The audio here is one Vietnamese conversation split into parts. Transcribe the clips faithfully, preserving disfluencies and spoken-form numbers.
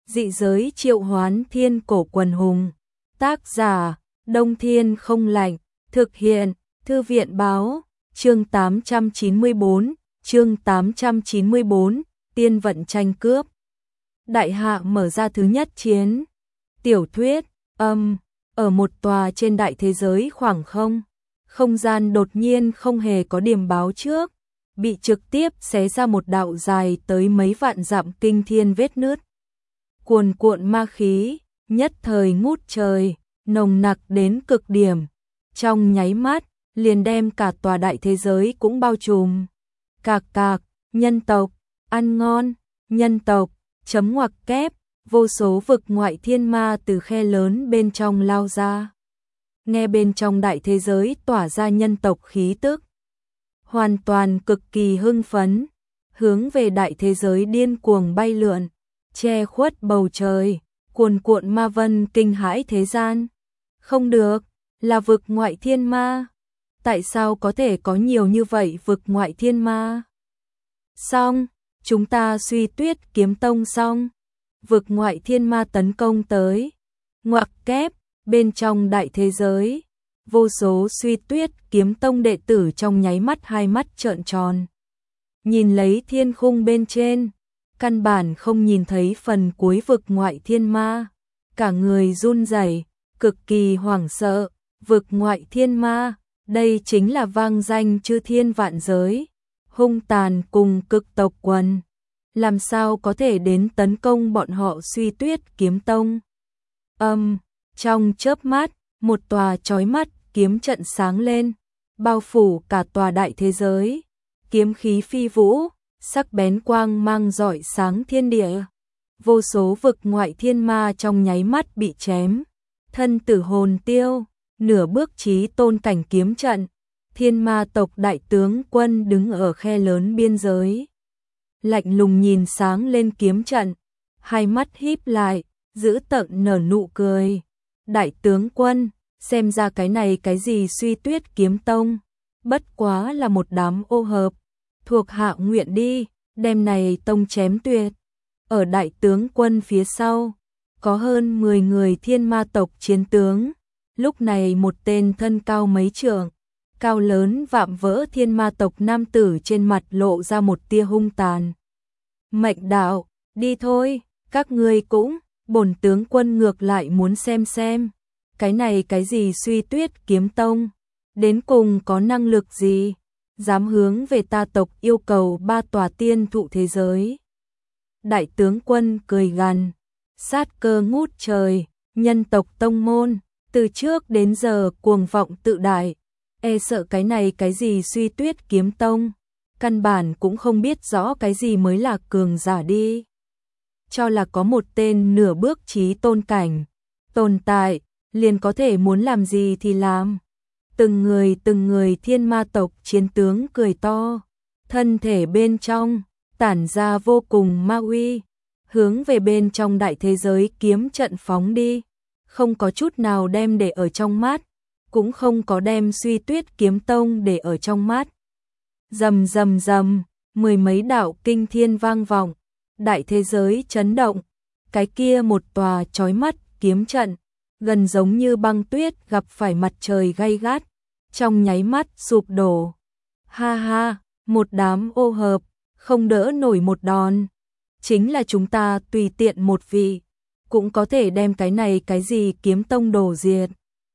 Dị giới triệu hoán thiên cổ quần hùng. Tác giả, Đông Thiên không lạnh. Thực hiện, Thư viện báo. Chương tám trăm chín mươi bốn, chương tám trăm chín mươi bốn, tiên vận tranh cướp. Đại hạ mở ra thứ nhất chiến. Tiểu thuyết, âm, ở một tòa trên đại thế giới khoảng không. Không gian đột nhiên không hề có điểm báo trước, bị trực tiếp xé ra một đạo dài tới mấy vạn dặm kinh thiên vết nứt. Cuồn cuộn ma khí, nhất thời ngút trời, nồng nặc đến cực điểm. Trong nháy mắt, liền đem cả tòa đại thế giới cũng bao trùm. Cạc cạc, nhân tộc, ăn ngon, nhân tộc, chấm ngoặc kép, vô số vực ngoại thiên ma từ khe lớn bên trong lao ra. Nghe bên trong đại thế giới tỏa ra nhân tộc khí tức. Hoàn toàn cực kỳ hưng phấn, hướng về đại thế giới điên cuồng bay lượn, che khuất bầu trời, cuồn cuộn ma vân kinh hãi thế gian. Không được, là vực ngoại thiên ma. Tại sao có thể có nhiều như vậy vực ngoại thiên ma? Xong, chúng ta Suy Tuyết Kiếm Tông xong. Vực ngoại thiên ma tấn công tới. Ngoặc kép, bên trong đại thế giới, vô số Suy Tuyết Kiếm Tông đệ tử trong nháy mắt hai mắt trợn tròn. Nhìn lấy thiên khung bên trên, căn bản không nhìn thấy phần cuối vực ngoại thiên ma. Cả người run rẩy, cực kỳ hoảng sợ. Vực ngoại thiên ma, đây chính là vang danh chư thiên vạn giới, hung tàn cùng cực tộc quần. Làm sao có thể đến tấn công bọn họ Suy Tuyết Kiếm Tông? Âm, trong chớp mắt, một tòa chói mắt kiếm trận sáng lên, bao phủ cả tòa đại thế giới. Kiếm khí phi vũ, sắc bén quang mang rọi sáng thiên địa. Vô số vực ngoại thiên ma trong nháy mắt bị chém, thân tử hồn tiêu. Nửa bước chí tôn cảnh kiếm trận, thiên ma tộc đại tướng quân đứng ở khe lớn biên giới. Lạnh lùng nhìn sáng lên kiếm trận, hai mắt híp lại, giữ tợn nở nụ cười. Đại tướng quân, xem ra cái này cái gì Suy Tuyết Kiếm Tông, bất quá là một đám ô hợp. Thuộc hạ nguyện đi, đem này tông chém tuyệt. Ở đại tướng quân phía sau, có hơn mười người thiên ma tộc chiến tướng. Lúc này một tên thân cao mấy trượng, cao lớn vạm vỡ thiên ma tộc nam tử trên mặt lộ ra một tia hung tàn. Mệnh đạo, đi thôi, các ngươi cũng, bổn tướng quân ngược lại muốn xem xem. Cái này cái gì Suy Tuyết Kiếm Tông, đến cùng có năng lực gì, dám hướng về ta tộc yêu cầu ba tòa tiên thụ thế giới. Đại tướng quân cười gằn, sát cơ ngút trời, nhân tộc tông môn. Từ trước đến giờ cuồng vọng tự đại, e sợ cái này cái gì Suy Tuyết Kiếm Tông, căn bản cũng không biết rõ cái gì mới là cường giả đi. Cho là có một tên nửa bước chí tôn cảnh, tồn tại, liền có thể muốn làm gì thì làm. Từng người từng người thiên ma tộc chiến tướng cười to, thân thể bên trong, tản ra vô cùng ma uy, hướng về bên trong đại thế giới kiếm trận phóng đi. Không có chút nào đem để ở trong mắt, cũng không có đem Suy Tuyết Kiếm Tông để ở trong mắt. Rầm rầm rầm, mười mấy đạo kinh thiên vang vọng, đại thế giới chấn động. Cái kia một tòa chói mắt kiếm trận, gần giống như băng tuyết gặp phải mặt trời gay gắt, trong nháy mắt sụp đổ. Ha ha, một đám ô hợp, không đỡ nổi một đòn. Chính là chúng ta tùy tiện một vị, cũng có thể đem cái này cái gì kiếm tông đổ diệt.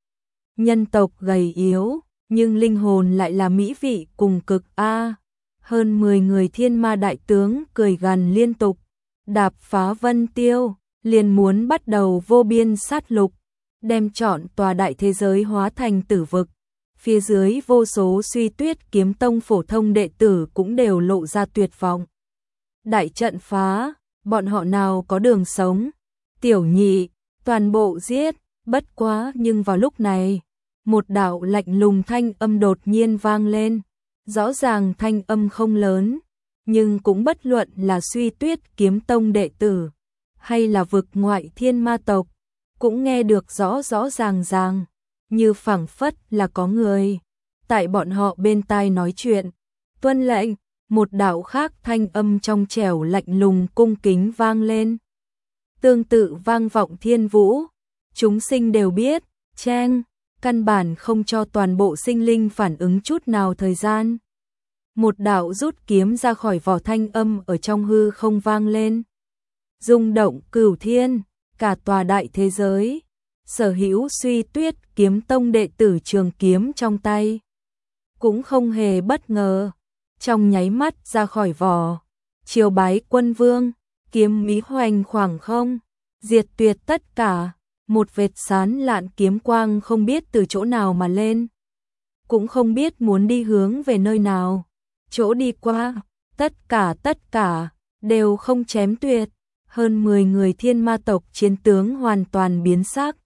Nhân tộc gầy yếu, nhưng linh hồn lại là mỹ vị cùng cực a. Hơn mười người thiên ma đại tướng cười gằn liên tục, đạp phá vân tiêu, liền muốn bắt đầu vô biên sát lục, đem trọn tòa đại thế giới hóa thành tử vực. Phía dưới vô số Suy Tuyết Kiếm Tông phổ thông đệ tử cũng đều lộ ra tuyệt vọng. Đại trận phá, bọn họ nào có đường sống. Tiểu nhị, toàn bộ giết, bất quá nhưng vào lúc này, một đạo lạnh lùng thanh âm đột nhiên vang lên. Rõ ràng thanh âm không lớn, nhưng cũng bất luận là Suy Tuyết Kiếm Tông đệ tử, hay là vực ngoại thiên ma tộc, cũng nghe được rõ rõ ràng ràng, như phảng phất là có người tại bọn họ bên tai nói chuyện. Tuân lệnh, một đạo khác thanh âm trong trẻo lạnh lùng cung kính vang lên. tương tự vang vọng thiên vũ. Chúng sinh đều biết, chen, căn bản không cho toàn bộ sinh linh phản ứng chút nào thời gian. Một đạo rút kiếm ra khỏi vỏ, thanh âm ở trong hư không vang lên. Rung động cửu thiên, cả tòa đại thế giới. Sở hữu Suy Tuyết Kiếm Tông đệ tử trường kiếm trong tay. Cũng không hề bất ngờ. Trong nháy mắt ra khỏi vỏ. Triều bái quân vương, kiếm mỹ hoành khoảng không. Diệt tuyệt tất cả. Một vệt sán lạn kiếm quang không biết từ chỗ nào mà lên. Cũng không biết muốn đi hướng về nơi nào. Chỗ đi qua, tất cả tất cả, đều không chém tuyệt. Hơn mười người thiên ma tộc chiến tướng hoàn toàn biến sắc.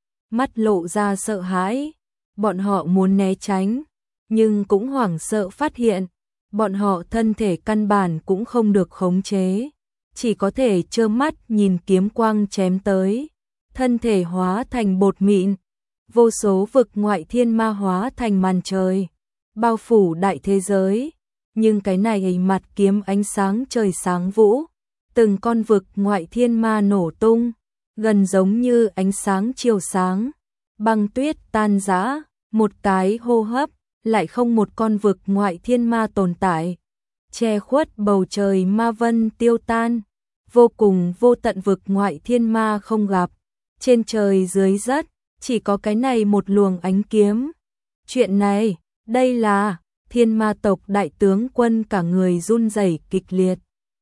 Mắt lộ ra sợ hãi. Bọn họ muốn né tránh, nhưng cũng hoảng sợ phát hiện. Bọn họ thân thể căn bản cũng không được khống chế. Chỉ có thể trơ mắt nhìn kiếm quang chém tới. Thân thể hóa thành bột mịn. Vô số vực ngoại thiên ma hóa thành màn trời. Bao phủ đại thế giới. Nhưng cái này mặt kiếm ánh sáng trời sáng vũ. Từng con vực ngoại thiên ma nổ tung. Gần giống như ánh sáng chiều sáng. Băng tuyết tan rã. Một cái hô hấp. Lại không một con vực ngoại thiên ma tồn tại. Che khuất bầu trời ma vân tiêu tan. Vô cùng vô tận vực ngoại thiên ma không gặp. Trên trời dưới đất, chỉ có cái này một luồng ánh kiếm. Chuyện này, đây là thiên ma tộc đại tướng quân, cả người run rẩy kịch liệt.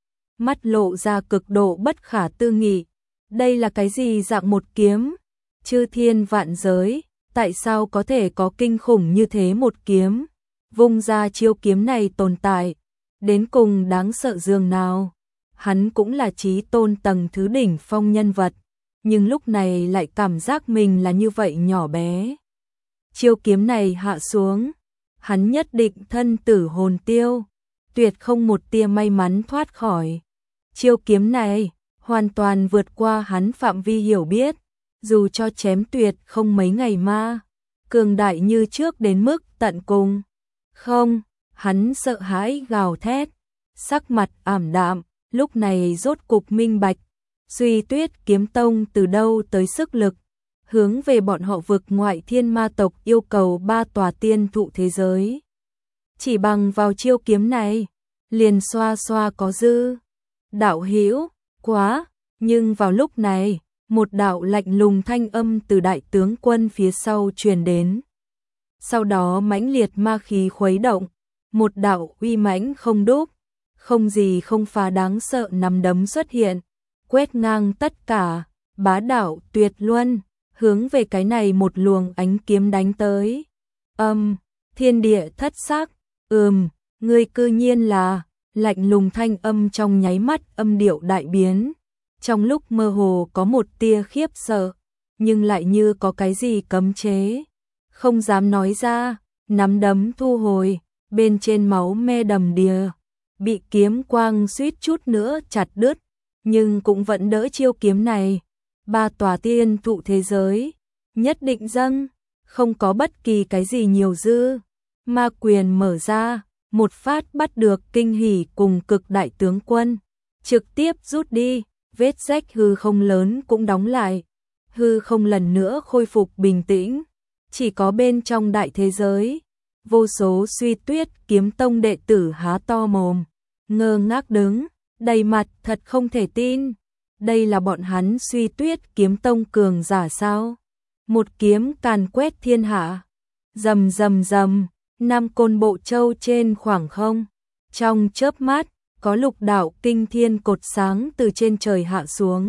Mắt lộ ra cực độ bất khả tư nghị. Đây là cái gì dạng một kiếm? Chư thiên vạn giới, tại sao có thể có kinh khủng như thế một kiếm? Vung ra chiêu kiếm này tồn tại, đến cùng đáng sợ dường nào? Hắn cũng là chí tôn tầng thứ đỉnh phong nhân vật. Nhưng lúc này lại cảm giác mình là như vậy nhỏ bé. Chiêu kiếm này hạ xuống, hắn nhất định thân tử hồn tiêu, tuyệt không một tia may mắn thoát khỏi. Chiêu kiếm này hoàn toàn vượt qua hắn phạm vi hiểu biết, dù cho chém tuyệt không mấy ngày ma, cường đại như trước đến mức tận cùng. Không, hắn sợ hãi gào thét, sắc mặt ảm đạm, lúc này rốt cục minh bạch. Suy Tuyết Kiếm Tông từ đâu tới sức lực, hướng về bọn họ vực ngoại thiên ma tộc yêu cầu ba tòa tiên thụ thế giới. Chỉ bằng vào chiêu kiếm này, liền xoa xoa có dư. Đạo hữu, quá, nhưng vào lúc này, một đạo lạnh lùng thanh âm từ đại tướng quân phía sau truyền đến. Sau đó mãnh liệt ma khí khuấy động, một đạo uy mãnh không đúc, không gì không phá đáng sợ nắm đấm xuất hiện. Quét ngang tất cả, bá đạo tuyệt luân, hướng về cái này một luồng ánh kiếm đánh tới. Âm, thiên địa thất sắc, ừm, ngươi cư nhiên là, lạnh lùng thanh âm trong nháy mắt âm điệu đại biến. Trong lúc mơ hồ có một tia khiếp sợ, nhưng lại như có cái gì cấm chế. Không dám nói ra, nắm đấm thu hồi, bên trên máu me đầm đìa, bị kiếm quang suýt chút nữa chặt đứt. Nhưng cũng vẫn đỡ chiêu kiếm này. Ba tòa tiên thụ thế giới, nhất định dâng, không có bất kỳ cái gì nhiều dư. Ma quyền mở ra, một phát bắt được kinh hỉ cùng cực đại tướng quân. Trực tiếp rút đi, vết rách hư không lớn cũng đóng lại. Hư không lần nữa khôi phục bình tĩnh. Chỉ có bên trong đại thế giới, vô số Suy Tuyết Kiếm Tông đệ tử há to mồm, ngơ ngác đứng. Đầy mặt thật không thể tin. Đây là bọn hắn Suy Tuyết Kiếm Tông cường giả sao? Một kiếm càn quét thiên hạ. Rầm rầm rầm, năm côn bộ châu trên khoảng không. Trong chớp mắt, có lục đạo kinh thiên cột sáng từ trên trời hạ xuống.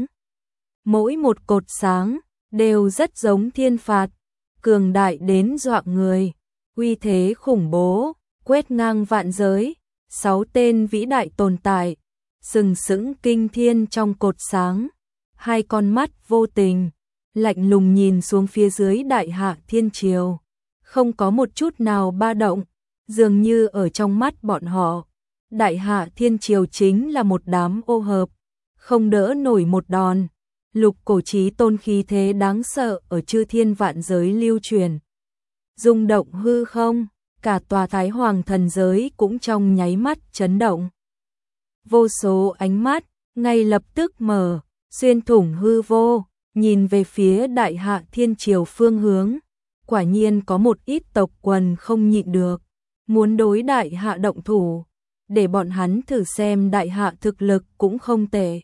Mỗi một cột sáng đều rất giống thiên phạt, cường đại đến dọa người, uy thế khủng bố, quét ngang vạn giới. Sáu tên vĩ đại tồn tại sừng sững kinh thiên trong cột sáng, hai con mắt vô tình, lạnh lùng nhìn xuống phía dưới đại hạ thiên triều, không có một chút nào ba động, dường như ở trong mắt bọn họ, đại hạ thiên triều chính là một đám ô hợp, không đỡ nổi một đòn. Lục cổ chí tôn khí thế đáng sợ ở chư thiên vạn giới lưu truyền, rung động hư không, cả tòa Thái Hoàng thần giới cũng trong nháy mắt chấn động. Vô số ánh mắt ngay lập tức mở, xuyên thủng hư vô, nhìn về phía Đại Hạ Thiên Triều phương hướng, quả nhiên có một ít tộc quần không nhịn được, muốn đối Đại Hạ động thủ, để bọn hắn thử xem Đại Hạ thực lực cũng không tệ.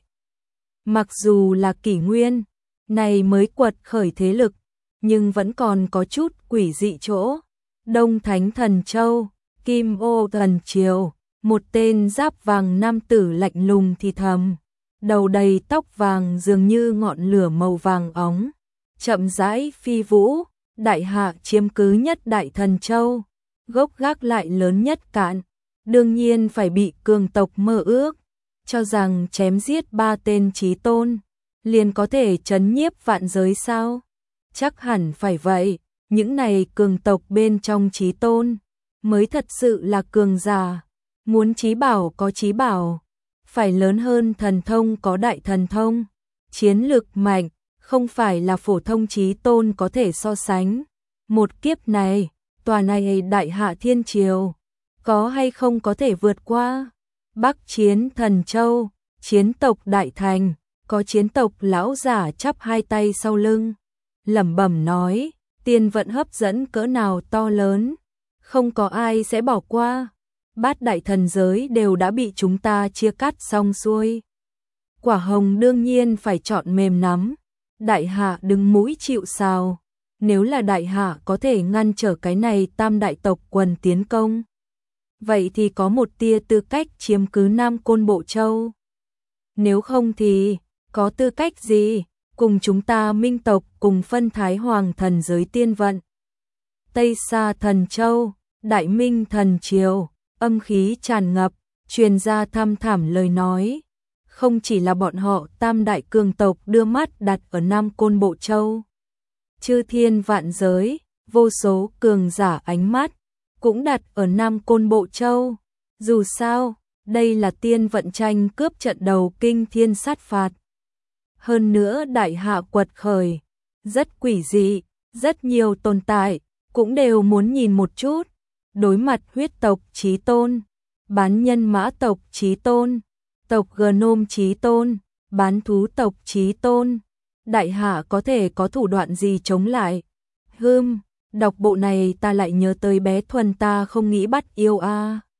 Mặc dù là kỷ nguyên, này mới quật khởi thế lực, nhưng vẫn còn có chút quỷ dị chỗ. Đông Thánh Thần Châu, Kim Ô Thần Triều, một tên giáp vàng nam tử lạnh lùng thì thầm, đầu đầy tóc vàng dường như ngọn lửa màu vàng óng, chậm rãi phi vũ. Đại Hạ chiếm cứ nhất Đại Thần Châu, gốc gác lại lớn nhất Cạn, đương nhiên phải bị cường tộc mơ ước, cho rằng chém giết ba tên chí tôn, liền có thể trấn nhiếp vạn giới sao? Chắc hẳn phải vậy, những này cường tộc bên trong chí tôn, mới thật sự là cường giả, muốn chí bảo có chí bảo, phải lớn hơn thần thông có đại thần thông, chiến lực mạnh, không phải là phổ thông chí tôn có thể so sánh. Một kiếp này, tòa này Đại Hạ Thiên Triều, có hay không có thể vượt qua? Bắc chiến Thần Châu, chiến tộc Đại Thành, có chiến tộc lão giả chắp hai tay sau lưng, lẩm bẩm nói, tiên vận hấp dẫn cỡ nào to lớn, không có ai sẽ bỏ qua. Bát đại thần giới đều đã bị chúng ta chia cắt xong xuôi. Quả hồng đương nhiên phải chọn mềm nắm. Đại Hạ đứng mũi chịu sào. Nếu là Đại Hạ có thể ngăn trở cái này tam đại tộc quần tiến công, vậy thì có một tia tư cách chiếm cứ Nam Côn Bộ Châu. Nếu không thì, có tư cách gì, cùng chúng ta minh tộc cùng phân Thái Hoàng thần giới tiên vận. Tây xa Thần Châu, Đại Minh Thần Triều, âm khí tràn ngập, truyền ra thăm thẳm lời nói. Không chỉ là bọn họ tam đại cường tộc đưa mắt đặt ở Nam Côn Bộ Châu. Chư thiên vạn giới, vô số cường giả ánh mắt, cũng đặt ở Nam Côn Bộ Châu. Dù sao, đây là tiên vận tranh cướp trận đầu kinh thiên sát phạt. Hơn nữa Đại Hạ quật khởi, rất quỷ dị, rất nhiều tồn tại, cũng đều muốn nhìn một chút. Đối mặt huyết tộc chí tôn, bán nhân mã tộc chí tôn, tộc Gnome chí tôn, bán thú tộc chí tôn, Đại Hạ có thể có thủ đoạn gì chống lại? Hừm, đọc bộ này ta lại nhớ tới bé Thuần ta không nghĩ bắt yêu a. À.